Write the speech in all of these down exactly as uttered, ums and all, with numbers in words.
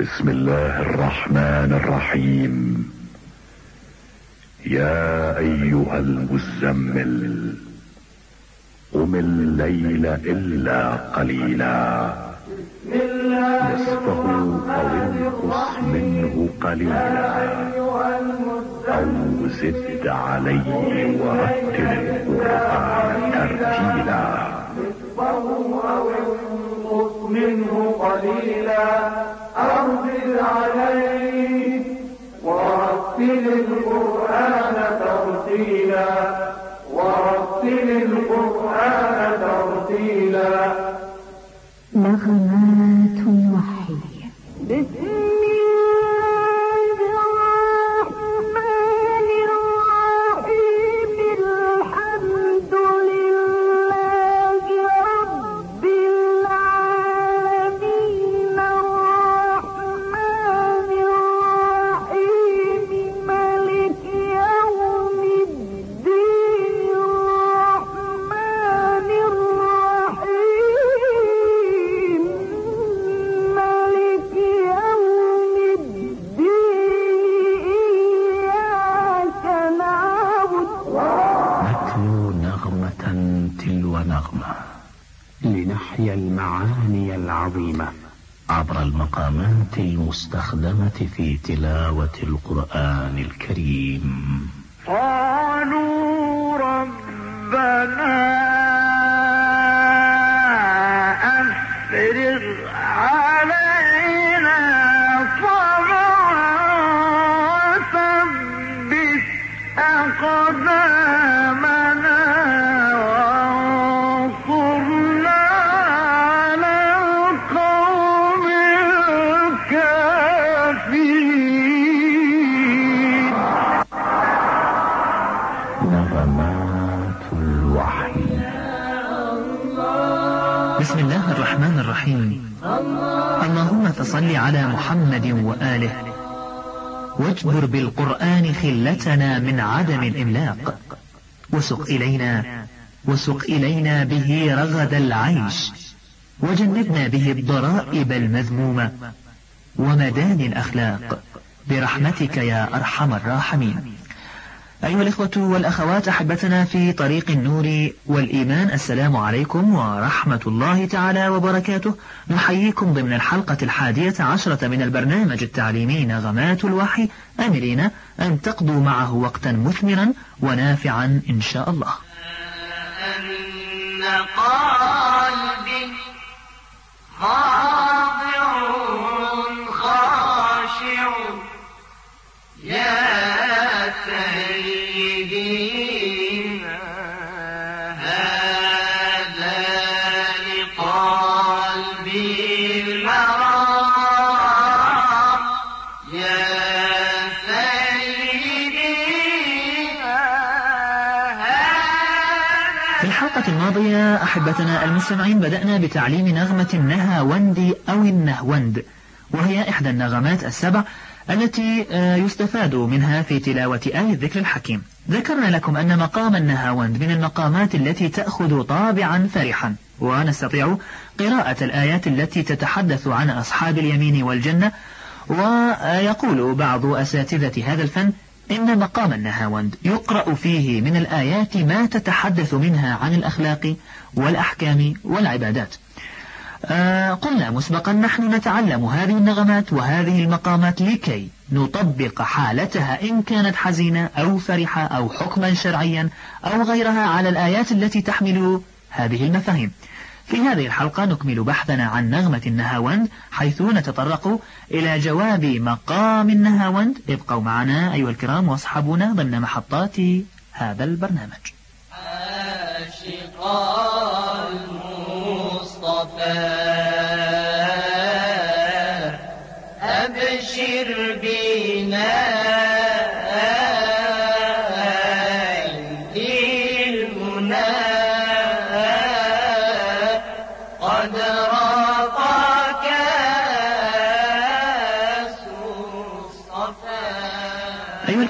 بسم الله الرحمن الرحيم. يا ايها المزمل قم الليل الا قليلا نصفه او انقص منه قليلا او زد عليه ورتل القرآن ترتيلا منه قليلا أو زد عليه ورتل القرآن ترتيلا ورتل القرآن ترتيلا. نغمات الوحي. بسم نغمة لنحيا المعاني العظيمة عبر المقامات المستخدمة في تلاوة القرآن الكريم. قالوا ربنا أفرغ علينا صبرا وثبت أقدامنا بسم الله الرحمن الرحيم. اللهم فصل على محمد وآله واجبر بالقرآن خلتنا من عدم الإملاق وسق إلينا وسق إلينا به رغد العيش وجنبنا به الضرائب المذمومة ومداني الأخلاق برحمتك يا أرحم الراحمين. أيها الإخوة والأخوات أحبتنا في طريق النور والإيمان، السلام عليكم ورحمة الله تعالى وبركاته. نحييكم ضمن الحلقة الحادية عشرة من البرنامج التعليمي نغمات الوحي، آملين أن تقضوا معه وقتا مثمرا ونافعا إن شاء الله. أن قلبي خاضع خاشع يا الماضية أحبتنا المستمعين بدأنا بتعليم نغمة النهاوند أو النهوند، وهي إحدى النغمات السبع التي يستفاد منها في تلاوة آية الذكر الحكيم. ذكرنا لكم أن مقام النهاوند من المقامات التي تأخذ طابعا فرحا، ونستطيع قراءة الآيات التي تتحدث عن أصحاب اليمين والجنة. ويقول بعض أساتذة هذا الفن إن مقام النهاوند يقرأ فيه من الآيات ما تتحدث منها عن الأخلاق والأحكام والعبادات. آه قلنا مسبقا نحن نتعلم هذه النغمات وهذه المقامات لكي نطبق حالتها إن كانت حزينة أو فرحة أو حكما شرعيا أو غيرها على الآيات التي تحمل هذه المفاهيم. في هذه الحلقة نكمل بحثنا عن نغمة النهاوند، حيث نتطرق إلى جواب مقام النهاوند. ابقوا معنا أيها الكرام واصحابونا ضمن محطات هذا البرنامج. عاشق المصطفى أبشر بنا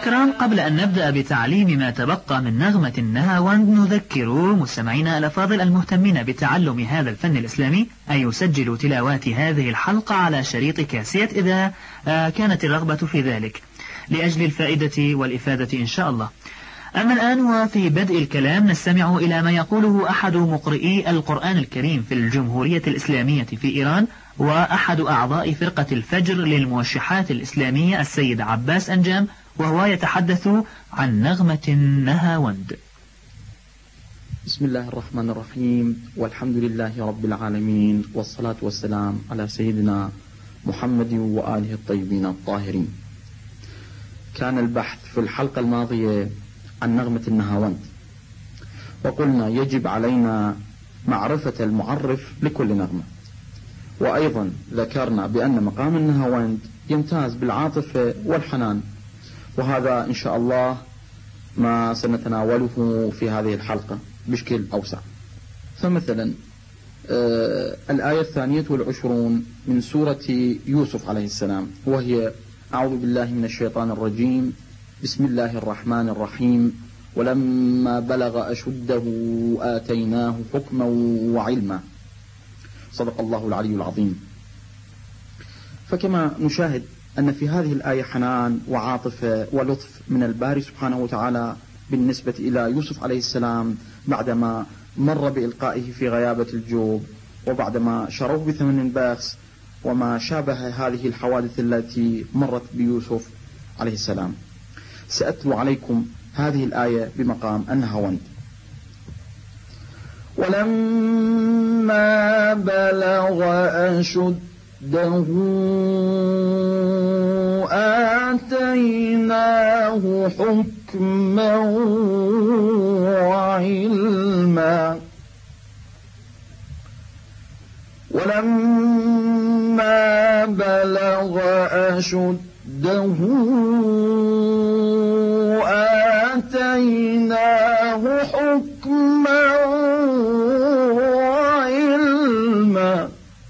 الكرام، قبل أن نبدأ بتعليم ما تبقى من نغمة النهاوند نذكر مستمعينا الأفاضل المهتمين بتعلم هذا الفن الإسلامي أن يسجلوا تلاوات هذه الحلقة على شريط كاسيت إذا كانت الرغبة في ذلك لأجل الفائدة والإفادة إن شاء الله. أما الآن وفي بدء الكلام نستمع إلى ما يقوله أحد مقرئي القرآن الكريم في الجمهورية الإسلامية في إيران وأحد أعضاء فرقة الفجر للموشحات الإسلامية السيد عباس أنجام، وهو يتحدث عن نغمة النهاوند. بسم الله الرحمن الرحيم، والحمد لله رب العالمين، والصلاة والسلام على سيدنا محمد وآله الطيبين الطاهرين. كان البحث في الحلقة الماضية عن نغمة النهاوند، وقلنا يجب علينا معرفة المعرف لكل نغمة، وأيضا ذكرنا بأن مقام النهاوند يمتاز بالعاطفة والحنان، وهذا إن شاء الله ما سنتناوله في هذه الحلقة بشكل أوسع. فمثلا آه الآية الثانية والعشرون من سورة يوسف عليه السلام، وهي أعوذ بالله من الشيطان الرجيم، بسم الله الرحمن الرحيم، ولما بلغ أشده آتيناه حكما وعلما. صدق الله العلي العظيم. فكما نشاهد أن في هذه الآية حنان وعاطفة ولطف من الباري سبحانه وتعالى بالنسبة إلى يوسف عليه السلام بعدما مر بإلقائه في غيابة الجوب، وبعدما شروه بثمن باخس، وما شابه هذه الحوادث التي مرت بيوسف عليه السلام. سأتلو عليكم هذه الآية بمقام النهاوند. ولما بلغ أشده آتيناه حكما وعلما. ولما بلغ أشده آتيناه حكما وعلما.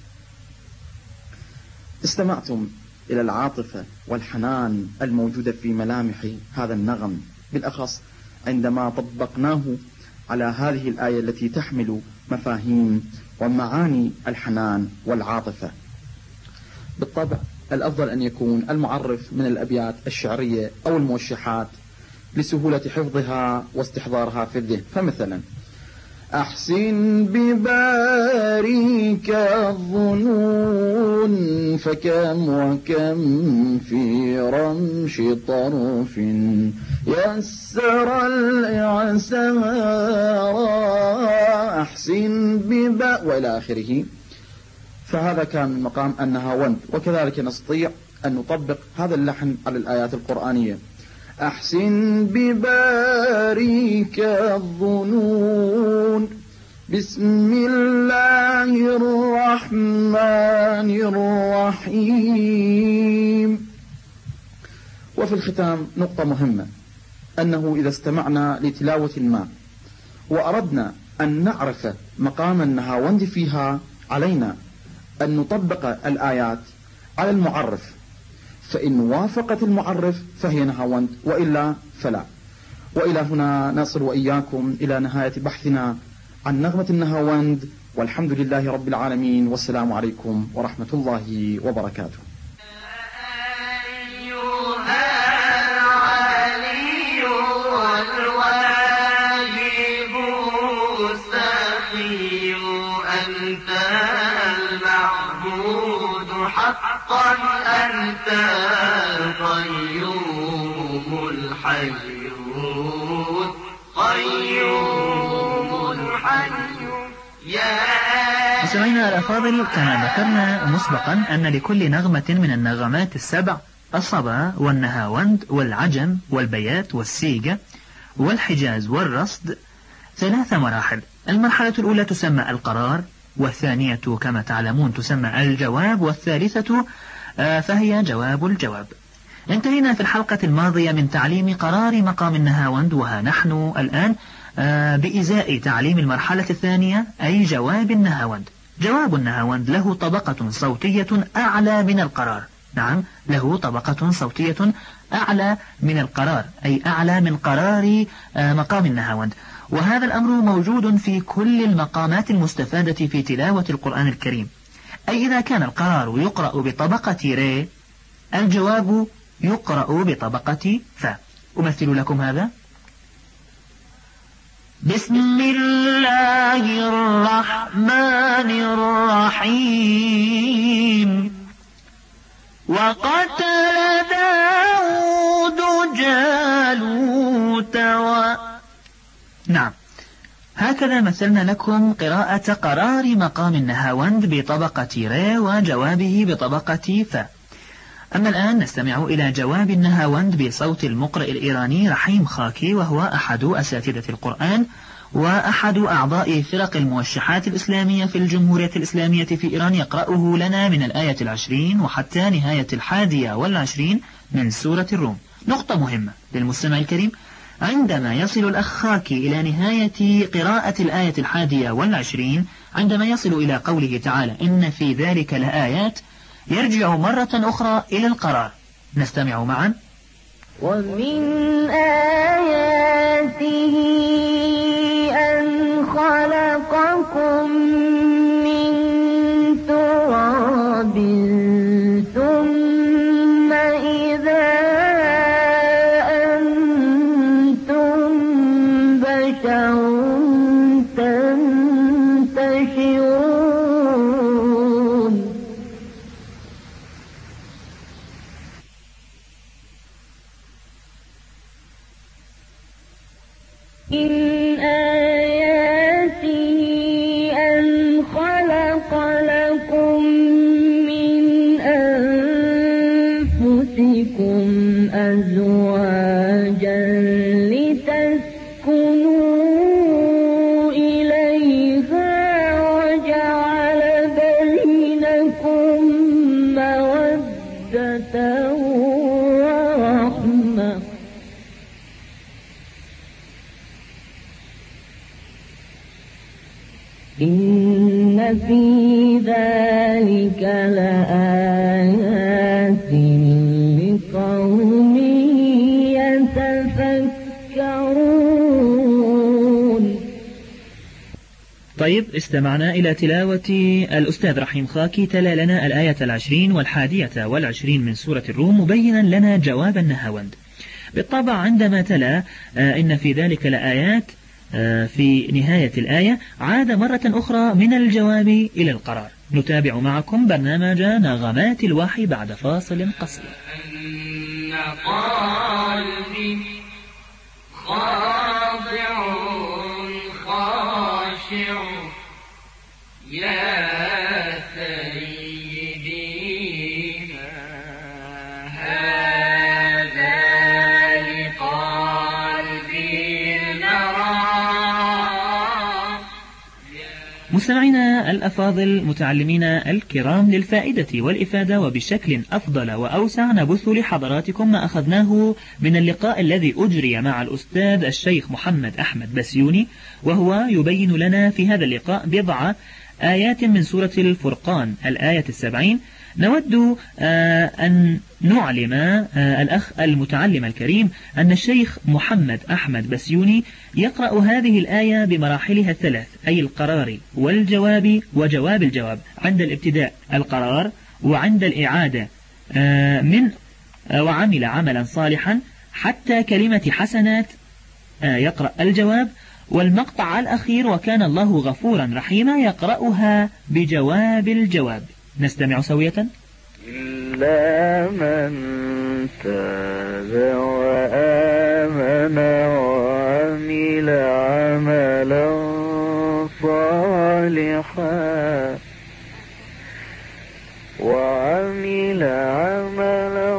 استمعتم إلى العاطفة والحنان الموجودة في ملامح هذا النغم، بالأخص عندما طبقناه على هذه الآية التي تحمل مفاهيم ومعاني الحنان والعاطفة. بالطبع الأفضل أن يكون المعرف من الأبيات الشعرية أو الموشحات لسهولة حفظها واستحضارها في الذهن. فمثلا أحسن بباريك الظنون، فكم وكم في رمش طرف يسر الإعسار، أحسن ببا وإلى آخره. فهذا كان من مقام النهاوند، وكذلك نستطيع أن نطبق هذا اللحن على الآيات القرآنية. أحسن بباريك الظنون، بسم الله الرحمن الرحيم. وفي الختام نقطة مهمة، أنه إذا استمعنا لتلاوة ما وأردنا أن نعرف مقام النهاوند فيها، علينا أن نطبق الآيات على المعرف، فإن وافقت المعرف فهي نهاوند، وإلا فلا. وإلى هنا نصل وإياكم إلى نهاية بحثنا عن نغمة النهاوند، والحمد لله رب العالمين، والسلام عليكم ورحمة الله وبركاته. حقا أنت القيوم الحي قيوم الحي يا. مستمعينا الأفاضل، كما ذكرنا مسبقا أن لكل نغمة من النغمات السبع الصبا والنهاوند والعجم والبيات والسيجة والحجاز والرصد ثلاث مراحل. المرحلة الأولى تسمى القرار، والثانية كما تعلمون تسمى الجواب، والثالثة فهي جواب الجواب. انتهينا في الحلقة الماضية من تعليم قرار مقام النهاوند، وها نحن الآن بإزاء تعليم المرحلة الثانية أي جواب النهاوند. جواب النهاوند له طبقة صوتية أعلى من القرار، نعم، له طبقة صوتية أعلى من القرار، أي أعلى من قرار مقام النهاوند. وهذا الأمر موجود في كل المقامات المستفادة في تلاوة القرآن الكريم. أي إذا كان القرار يقرأ بطبقة ري، الجواب يقرأ بطبقة فا. أمثل لكم هذا: بسم الله الرحمن الرحيم. وقتل داود جالوت و... نعم، هكذا مثلنا لكم قراءة قرار مقام النهاوند بطبقة ري وجوابه بطبقة فا. أما الآن نستمع إلى جواب النهاوند بصوت المقرئ الإيراني رحيم خاكي، وهو أحد أساتذة القرآن وأحد أعضاء فرق الموشحات الإسلامية في الجمهورية الإسلامية في إيران، يقرأه لنا من الآية العشرين وحتى نهاية الحادية والعشرين من سورة الروم. نقطة مهمة للمستمع الكريم: عندما يصل الأخ خاكي إلى نهاية قراءة الآية الحادية والعشرين، عندما يصل إلى قوله تعالى إن في ذلك لآيات، يرجع مرة أخرى إلى القرار. نستمع معا: ومن آياته أن خلقكم من تراب ثم إذا أنتم بشر تنتشرون. إن آياته أن خلق لكم من أنفسكم أزواجا لتسكنوا إليها وجعل بينكم مودة ورحمة. إن في ذلك لآيات لقوم يتفكرون. طيب، استمعنا إلى تلاوة الأستاذ رحيم خاكي، تلا لنا الآية العشرين والحادية والعشرين من سورة الروم، مبينا لنا جواب النهاوند. بالطبع عندما تلا إن في ذلك لآيات في نهاية الآية، عاد مرة أخرى من الجواب إلى القرار. نتابع معكم برنامج نغمات الوحي بعد فاصل قصير. أن قلبي خاضع خاشع يا سيدي هذا لقلبي نرى. مستمعينا الأفاضل، متعلمينا الكرام، للفائدة والإفادة وبشكل أفضل وأوسع نبث لحضراتكم ما أخذناه من اللقاء الذي أجري مع الأستاذ الشيخ محمد أحمد بسيوني، وهو يبين لنا في هذا اللقاء بضع آيات من سورة الفرقان الآية السبعين. نود أن نعلم الأخ المتعلم الكريم أن الشيخ محمد أحمد بسيوني يقرأ هذه الآية بمراحلها الثلاث، أي القرار والجواب وجواب الجواب. عند الابتداء القرار، وعند الإعادة من وعمل عملا صالحا حتى كلمة حسنات يقرأ الجواب، والمقطع الأخير وكان الله غفورا رحيما يقرأها بجواب الجواب. نستمع سوية. إلا من تاب وآمن وعمل عملا صالحا وعمل عملا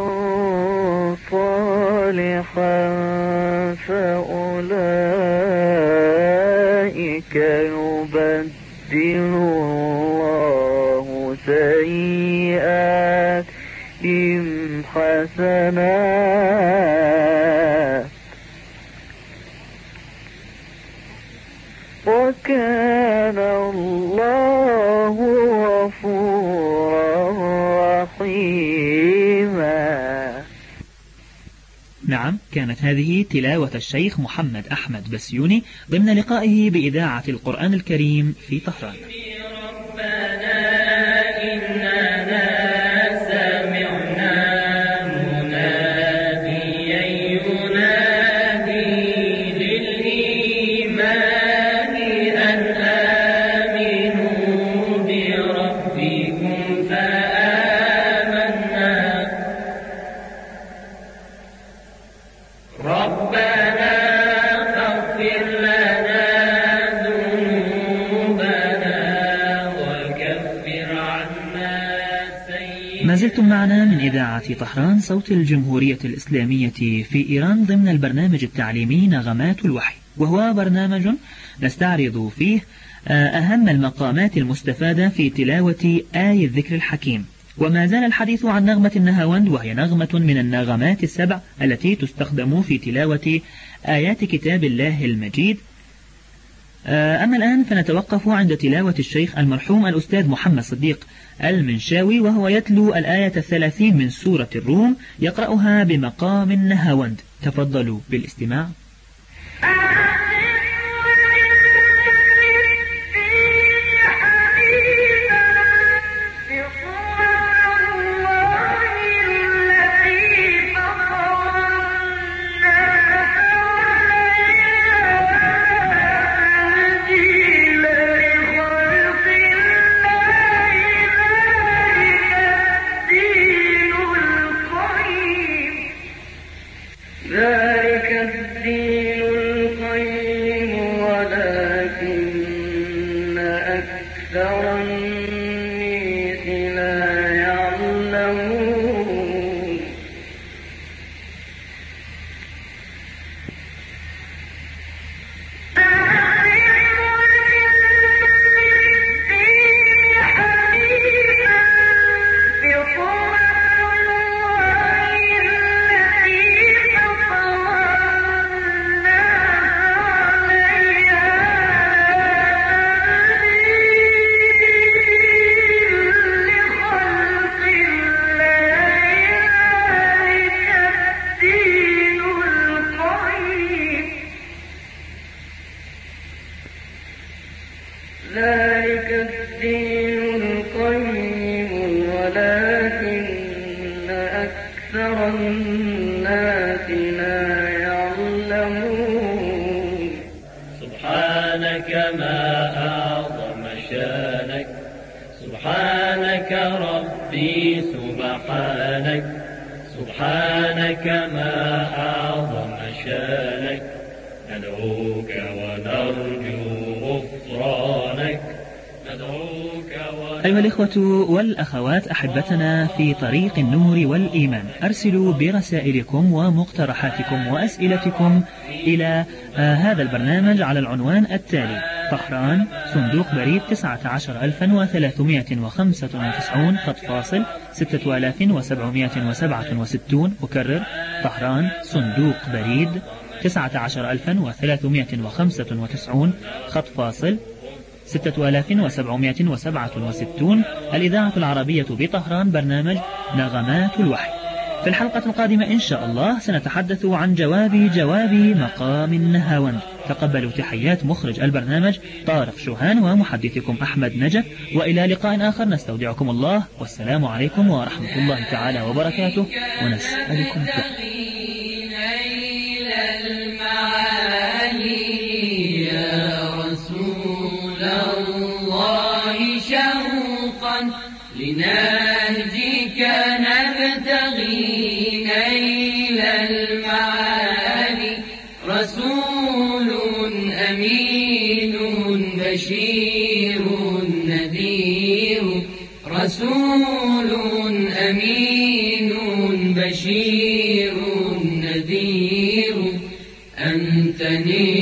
صالحا فأولئك يبدل الله سيئاتهم حسنات وكان الله غفورا رحيما. نعم، كانت هذه تلاوة الشيخ محمد أحمد بسيوني ضمن لقائه بإذاعة القرآن الكريم في طهران. ما زلتم معنا من إذاعة طهران صوت الجمهورية الإسلامية في إيران ضمن البرنامج التعليمي نغمات الوحي، وهو برنامج نستعرض فيه أهم المقامات المستفادة في تلاوة آي الذكر الحكيم. وما زال الحديث عن نغمة النهاوند، وهي نغمة من النغمات السبع التي تستخدم في تلاوة آيات كتاب الله المجيد. أما الآن فنتوقف عند تلاوة الشيخ المرحوم الأستاذ محمد صديق المنشاوي، وهو يتلو الآية الثلاثين من سورة الروم، يقرأها بمقام النهاوند. تفضلوا بالاستماع. سبحانك ما أعظم شانك، ندعوك ونرجو غفرانك، ندعوك ونرجو. أيها الإخوة والأخوات أحبتنا في طريق النور والإيمان، أرسلوا برسائلكم ومقترحاتكم وأسئلتكم إلى آه هذا البرنامج على العنوان التالي: طهران، صندوق بريد تسعة عشر ألفا وثلاثمائة وخمسة وتسعين خط فاصل ستة آلاف وسبعمائة وسبعة وستون. أكرر: طهران، صندوق بريد تسعة عشر ألفا وثلاثمائة وخمسة وتسعين خط فاصل ستة آلاف وسبعمائة وسبعة وستون. الإذاعة العربية بطهران، برنامج نغمات الوحي. في الحلقة القادمة إن شاء الله سنتحدث عن جواب جواب مقام النهاوند. تقبلوا تحيات مخرج البرنامج طارق شوهان ومحدثكم أحمد نجف، وإلى لقاء آخر نستودعكم الله، والسلام عليكم ورحمة الله تعالى وبركاته، ونسألكم التوفيق. لنهجك نبتغي نيل المعالي، رسول أمين بشير نذير، رسول أمين بشير نذير، أنت